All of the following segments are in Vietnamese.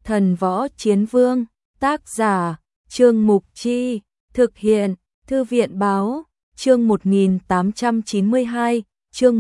Thần Võ Chiến Vương, tác giả, Trương Mục Chi, thực hiện, Thư viện Báo, chương 1892, chương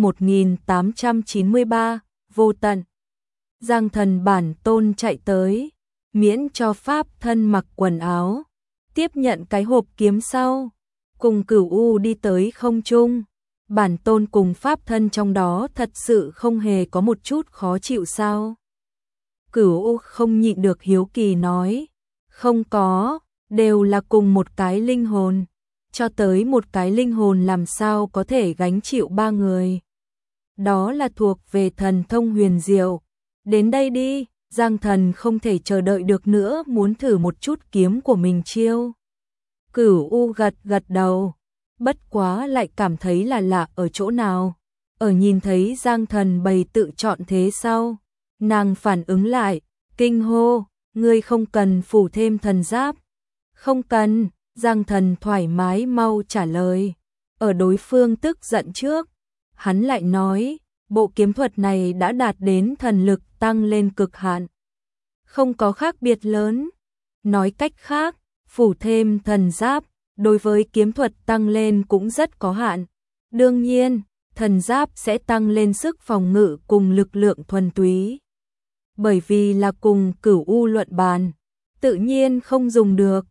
1893, vô tận. Giang Thần bản tôn chạy tới, miễn cho pháp thân mặc quần áo, tiếp nhận cái hộp kiếm sau, cùng Cửu U đi tới không trung. Bản tôn cùng pháp thân trong đó thật sự không hề có một chút khó chịu sao? Cửu U không nhịn được hiếu kỳ nói, không có, đều là cùng một cái linh hồn, cho tới một cái linh hồn làm sao có thể gánh chịu ba người. Đó là thuộc về thần thông huyền diệu. Đến đây đi, Giang Thần không thể chờ đợi được nữa, muốn thử một chút kiếm của mình chiêu. Cửu U gật gật đầu, bất quá lại cảm thấy là lạ ở chỗ nào. Ở nhìn thấy Giang Thần bày tự chọn thế sau, nàng phản ứng lại, kinh hô, ngươi không cần phủ thêm thần giáp. Không cần, Giang Thần thoải mái mau trả lời. Ở đối phương tức giận trước, hắn lại nói, bộ kiếm thuật này đã đạt đến thần lực tăng lên cực hạn. Không có khác biệt lớn. Nói cách khác, phủ thêm thần giáp, đối với kiếm thuật tăng lên cũng rất có hạn. Đương nhiên, thần giáp sẽ tăng lên sức phòng ngự cùng lực lượng thuần túy. Bởi vì là cùng Cửu U luận bàn, tự nhiên không dùng được.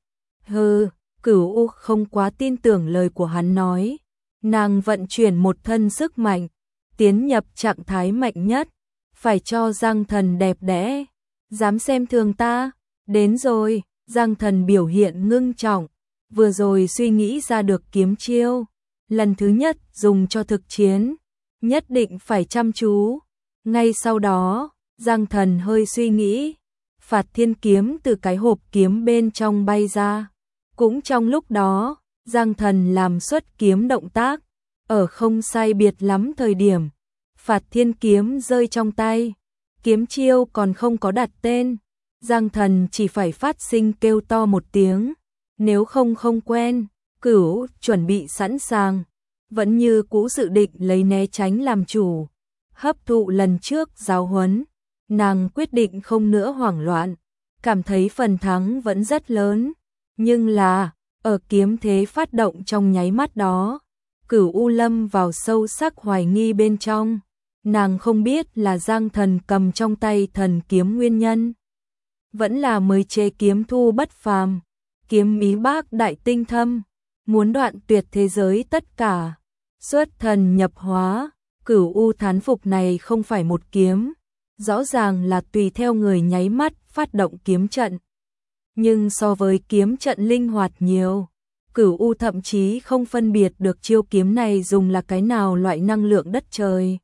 Cửu U không quá tin tưởng lời của hắn nói. Nàng vận chuyển một thân sức mạnh, tiến nhập trạng thái mạnh nhất, phải cho Giang Thần đẹp đẽ. Dám xem thường ta? Đến rồi, Giang Thần biểu hiện ngưng trọng, vừa rồi suy nghĩ ra được kiếm chiêu, lần thứ nhất dùng cho thực chiến, nhất định phải chăm chú. Ngay sau đó, Giang Thần hơi suy nghĩ, Phạt Thiên kiếm từ cái hộp kiếm bên trong bay ra. Cũng trong lúc đó, Giang Thần làm xuất kiếm động tác, ở không sai biệt lắm thời điểm, Phạt Thiên kiếm rơi trong tay. Kiếm chiêu còn không có đặt tên, Giang Thần chỉ phải phát sinh kêu to một tiếng, nếu không quen. Cửu chuẩn bị sẵn sàng, vẫn như cũ dự định lấy né tránh làm chủ. Hấp thụ lần trước giáo huấn, nàng quyết định không nữa hoảng loạn, cảm thấy phần thắng vẫn rất lớn. Nhưng là, ở kiếm thế phát động trong nháy mắt đó, Cửu U lâm vào sâu sắc hoài nghi bên trong. Nàng không biết là Giang Thần cầm trong tay thần kiếm nguyên nhân, vẫn là mới chế kiếm thu bất phàm, kiếm ý bác đại tinh thâm, muốn đoạn tuyệt thế giới tất cả, xuất thần nhập hóa. Cửu U thán phục này không phải một kiếm, rõ ràng là tùy theo người nháy mắt phát động kiếm trận. Nhưng so với kiếm trận linh hoạt nhiều, Cửu U thậm chí không phân biệt được chiêu kiếm này dùng là cái nào loại năng lượng đất trời.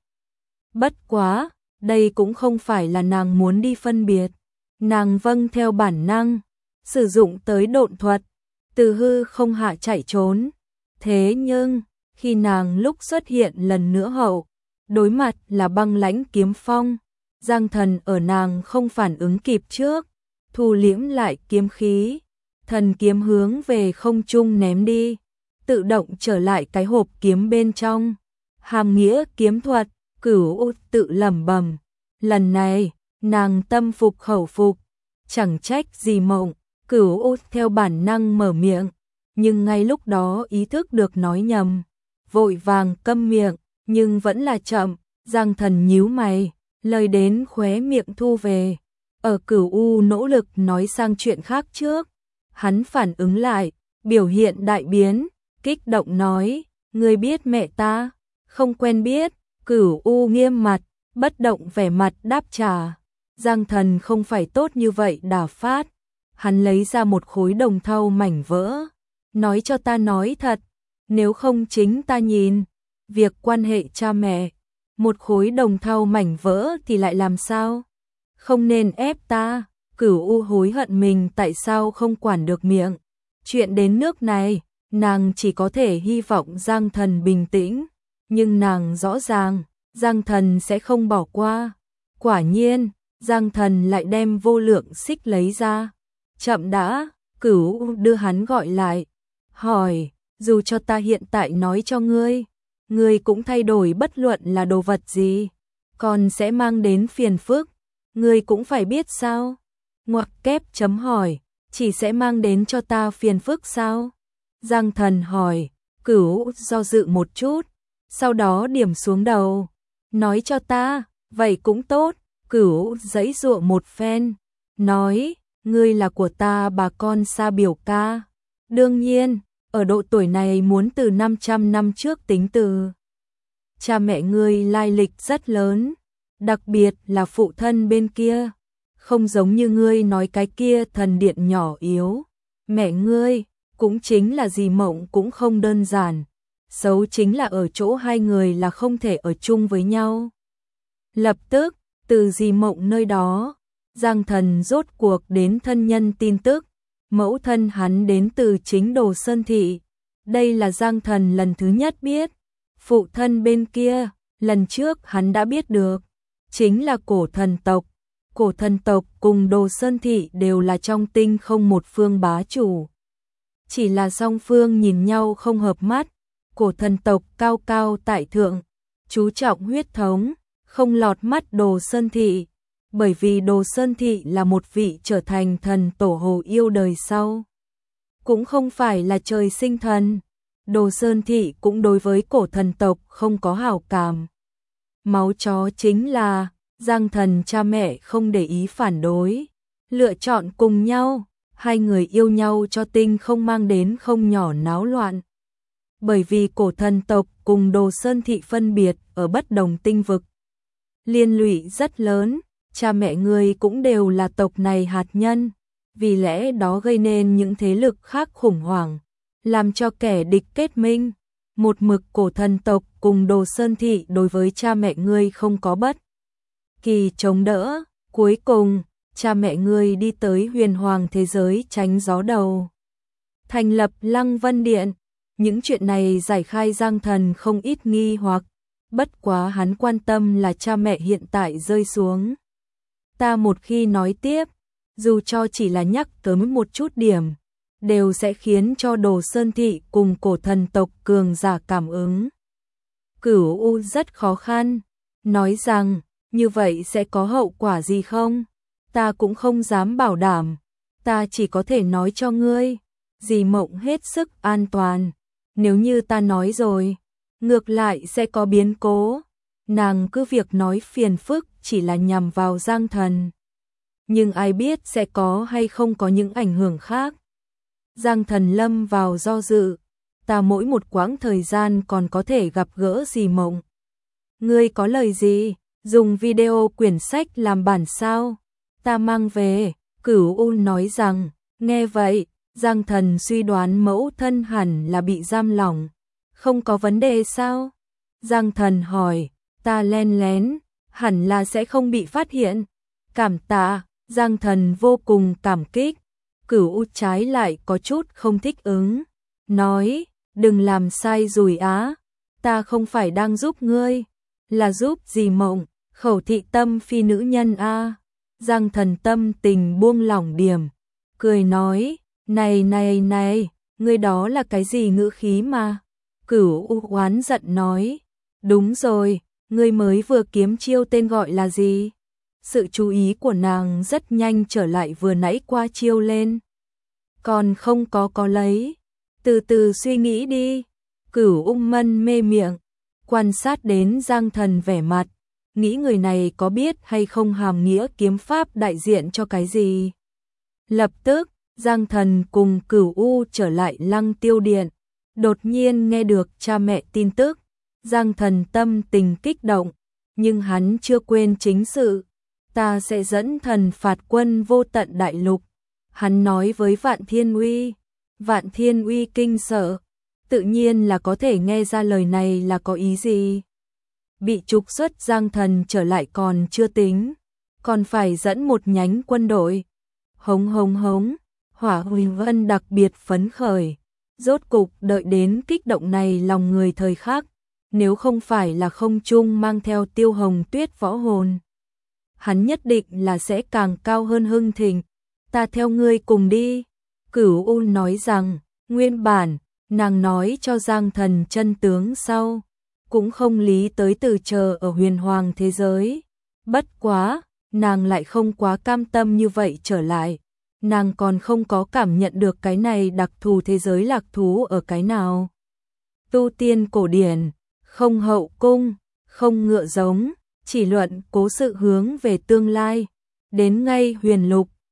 Bất quá, đây cũng không phải là nàng muốn đi phân biệt. Nàng vâng theo bản năng, sử dụng tới độn thuật, từ hư không hạ chạy trốn. Thế nhưng, khi nàng lúc xuất hiện lần nữa hậu, đối mặt là băng lãnh kiếm phong, Giang Thần ở nàng không phản ứng kịp trước, thu liễm lại kiếm khí, thần kiếm hướng về không trung ném đi, tự động trở lại cái hộp kiếm bên trong. Hàm nghĩa kiếm thuật, Cửu U tự lẩm bẩm, lần này, nàng tâm phục khẩu phục, chẳng trách gì mộng. Cửu U theo bản năng mở miệng, nhưng ngay lúc đó ý thức được nói nhầm, vội vàng câm miệng, nhưng vẫn là chậm. Giang Thần nhíu mày, lời đến khóe miệng thu về. Ở Cửu U nỗ lực nói sang chuyện khác trước, hắn phản ứng lại, biểu hiện đại biến, kích động nói, ngươi biết mẹ ta? Không quen biết. Cửu U nghiêm mặt, bất động vẻ mặt đáp trả. Giang Thần không phải tốt như vậy đả phát. Hắn lấy ra một khối đồng thau mảnh vỡ, nói cho ta nói thật, nếu không chính ta nhìn. Việc quan hệ cha mẹ, một khối đồng thau mảnh vỡ thì lại làm sao? Không nên ép ta. Cửu U hối hận mình tại sao không quản được miệng. Chuyện đến nước này, nàng chỉ có thể hy vọng Giang Thần bình tĩnh. Nhưng nàng rõ ràng, Giang Thần sẽ không bỏ qua. Quả nhiên, Giang Thần lại đem vô lượng xích lấy ra. Chậm đã, Cửu đưa hắn gọi lại. Hỏi, dù cho ta hiện tại nói cho ngươi cũng thay đổi bất luận là đồ vật gì, còn sẽ mang đến phiền phức, ngươi cũng phải biết sao. Ngoặc kép chấm hỏi, chỉ sẽ mang đến cho ta phiền phức sao? Giang Thần hỏi, Cửu do dự một chút, sau đó điểm xuống đầu, nói cho ta, vậy cũng tốt. Cửu giãy giụa một phen, nói, ngươi là của ta bà con xa biểu ca. Đương nhiên, ở độ tuổi này muốn từ 500 năm trước tính từ. Cha mẹ ngươi lai lịch rất lớn, đặc biệt là phụ thân bên kia, không giống như ngươi nói cái kia thần điện nhỏ yếu. Mẹ ngươi, cũng chính là dì Mộng cũng không đơn giản, xấu chính là ở chỗ hai người là không thể ở chung với nhau. Lập tức, từ dì Mộng nơi đó, Giang Thần rốt cuộc đến thân nhân tin tức, mẫu thân hắn đến từ chính Đồ Sơn Thị. Đây là Giang Thần lần thứ nhất biết. Phụ thân bên kia, lần trước hắn đã biết được, chính là cổ thần tộc. Cổ thần tộc cùng Đồ Sơn Thị đều là trong tinh không một phương bá chủ. Chỉ là song phương nhìn nhau không hợp mắt, cổ thần tộc cao cao tại thượng, chú trọng huyết thống, không lọt mắt Đồ Sơn Thị, bởi vì Đồ Sơn Thị là một vị trở thành thần tổ hồ yêu đời sau. Cũng không phải là trời sinh thần, Đồ Sơn Thị cũng đối với cổ thần tộc không có hảo cảm. Máu chó chính là, Giang Thần cha mẹ không để ý phản đối, lựa chọn cùng nhau, hai người yêu nhau cho tinh không mang đến không nhỏ náo loạn. Bởi vì cổ thần tộc cùng Đồ Sơn Thị phân biệt ở bất đồng tinh vực, liên lụy rất lớn, cha mẹ người cũng đều là tộc này hạt nhân, vì lẽ đó gây nên những thế lực khác khủng hoảng, làm cho kẻ địch kết minh. Một mực cổ thần tộc cùng Đồ Sơn Thị đối với cha mẹ ngươi không có bất kỳ chống đỡ, cuối cùng, cha mẹ ngươi đi tới huyền hoàng thế giới tránh gió đầu. Thành lập Lăng Vân Điện, những chuyện này giải khai Giang Thần không ít nghi hoặc, bất quá hắn quan tâm là cha mẹ hiện tại rơi xuống. Ta một khi nói tiếp, dù cho chỉ là nhắc tới một chút điểm, đều sẽ khiến cho Đồ Sơn Thị cùng cổ thần tộc cường giả cảm ứng. Cửu U rất khó khăn, nói rằng, như vậy sẽ có hậu quả gì không? Ta cũng không dám bảo đảm, ta chỉ có thể nói cho ngươi, dì Mộng hết sức an toàn, nếu như ta nói rồi, ngược lại sẽ có biến cố. Nàng cứ việc nói phiền phức chỉ là nhằm vào Giang Thần, nhưng ai biết sẽ có hay không có những ảnh hưởng khác. Giang Thần lâm vào do dự, ta mỗi một quãng thời gian còn có thể gặp gỡ dì Mộng. Ngươi có lời gì, dùng video quyển sách làm bản sao? Ta mang về. Cửu U nói rằng, nghe vậy, Giang Thần suy đoán mẫu thân hẳn là bị giam lỏng, không có vấn đề sao? Giang Thần hỏi, ta len lén, hẳn là sẽ không bị phát hiện. Cảm tạ. Giang Thần vô cùng cảm kích. Cửu U trái lại có chút không thích ứng, nói, đừng làm sai rồi á, ta không phải đang giúp ngươi, là giúp dì Mộng, Khẩu Thị tâm phi nữ nhân a. Giang Thần tâm tình buông lỏng điểm, cười nói, này, ngươi đó là cái gì ngữ khí mà? Cửu U oán giận nói, đúng rồi, ngươi mới vừa kiếm chiêu tên gọi là gì? Sự chú ý của nàng rất nhanh trở lại vừa nãy qua chiêu lên. Còn không có lấy, từ từ suy nghĩ đi. Cửu Ung Mân mê miệng, quan sát đến Giang Thần vẻ mặt, nghĩ người này có biết hay không hàm nghĩa kiếm pháp đại diện cho cái gì. Lập tức, Giang Thần cùng Cửu U trở lại Lăng Tiêu Điện, đột nhiên nghe được cha mẹ tin tức. Giang Thần tâm tình kích động, nhưng hắn chưa quên chính sự. Ta sẽ dẫn thần phạt quân vô tận đại lục. Hắn nói với Vạn Thiên Uy kinh sợ, tự nhiên là có thể nghe ra lời này là có ý gì. Bị trục xuất Giang Thần trở lại còn chưa tính, còn phải dẫn một nhánh quân đội. Hống, Hỏa Huỳnh Vân đặc biệt phấn khởi, rốt cục đợi đến kích động này lòng người thời khắc, nếu không phải là không trung mang theo Tiêu Hồng Tuyết võ hồn, hắn nhất định là sẽ càng cao hơn hưng thịnh. Ta theo ngươi cùng đi. Cửu U nói rằng, nguyên bản, nàng nói cho Giang Thần chân tướng sau, cũng không lý tới từ chờ ở huyền hoàng thế giới. Bất quá, nàng lại không quá cam tâm như vậy trở lại. Nàng còn không có cảm nhận được cái này đặc thù thế giới lạc thú ở cái nào. Tu tiên cổ điển, không hậu cung, không ngựa giống, chỉ luận cố sự hướng về tương lai. Đến ngay huyền lục,